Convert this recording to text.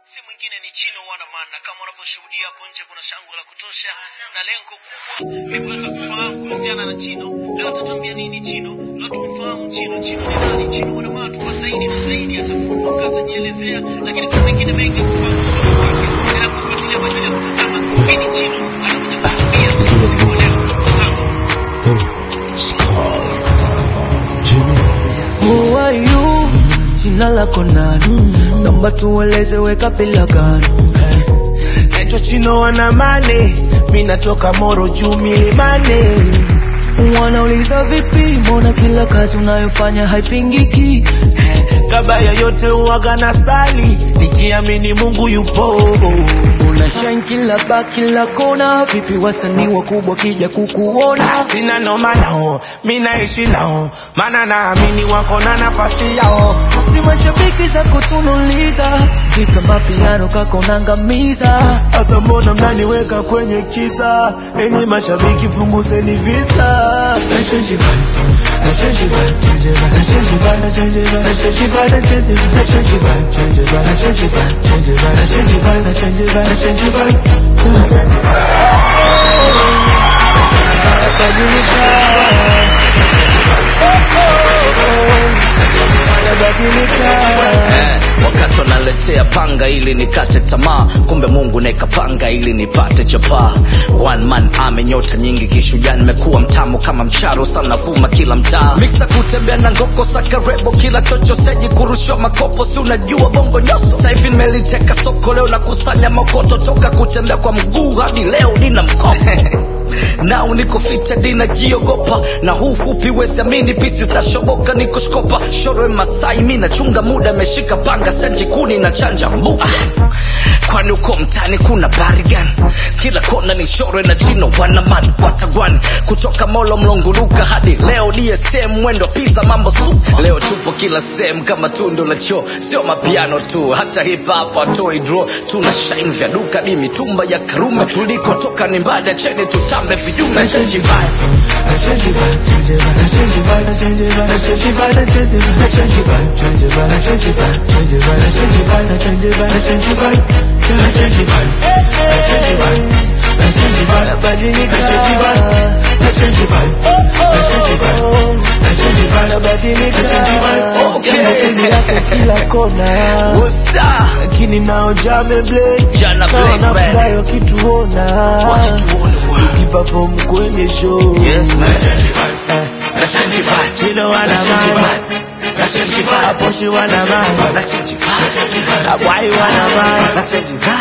si mwingine ni Chino Wanaman, na kama unavyoshuhudia hapo nje kuna shangwe la kutosha na lengo kubwa ni kuweza kufahamu kuhusiana na Chino. Leo tutambia nini Chino? Leo tumfahamu Chino ni nani? Chino Wanaman kwa zaidi na zaidi atafunguka, atajielezea, lakini kuna mengine mengi kufahamu kutoka kwake. Nenda kutufuatilia kwa ajili ya kutazama nini Chino anakuja kutuambia usiku wa leo. Tazama. Who are you? Jina lako nani? Naomba tueleze, weka bila gani. Naitwa Chino Wanaman, mimi natoka Moro juu milimani. Wanauliza vipi, mbona kila kazi unayofanya haipingiki? Kabaya yote uwaga na sali, nikiamini Mungu yupo. Unashine kila bar kila kona, vipi wasanii wakubwa kija kukuona? Sina noma nao, mimi naishi nao, maana naamini wako na nafasi yao. Si mashabiki za kutunuliza, vipi mapiano kako nangamiza? Hata mbona mnaniweka kwenye kisa? Enyi mashabiki punguzeni visa. Wakati wanaletea panga ili nikate tamaa, kumbe Mungu naikapanga ili nipate chapa. One man amenyota nyingi kishujaa, nimekuwa mtamu kama mcharo sana vuma kila mtaa. Mixa kutembea na ngoko sakarebo kila chocho seji kurushwa makopo, si unajua bongo nyoso. Sasa hivi nimeliteka soko, leo nakusanya makoto, toka kutembea kwa mguu hadi leo nina mkopo. Now niko fita dina jiogopa, na huu fupi wesiamini pisi za shoboka niko shkopa. Shoro Masai mimi nachunga muda, meshika panga senji kuni na chanja mbu. Kwani uko mtani kuna bari gani? Kila kona ni Shoro na Chino Wanaman. Watagwan kutoka Molo Mlonguruka hadi leo DSM mwendo pizza mambo super. Leo tupo kila sehemu kama tundo la choo, sio mapiano tu, hata hip hop atoi draw. Tuna shine vya duka di mitumba ya Karume, tulikotoka ni mbali cheni tutambe vijume. Change vibe, change vibe, change vibe, change vibe, change vibe, change vibe, change vibe, change vibe, change vibe, change vibe, change vibe, change vibe, change vibe, change vibe, change vibe, change vibe, change vibe, badilika, change vibe, change vibe, change vibe, change vibe, badilika, change vibe. Okay, yako kila kona. What's up? Lakini nao jame bless, Jana bless man. Nafurahi kituona, ukiperform kwenye show. Yes man. Let's change your vibe. Chino Wanaman, Let's change your vibe. Aposhi Wanaman, Let's change your vibe. Why Wanaman, Let's change your vibe.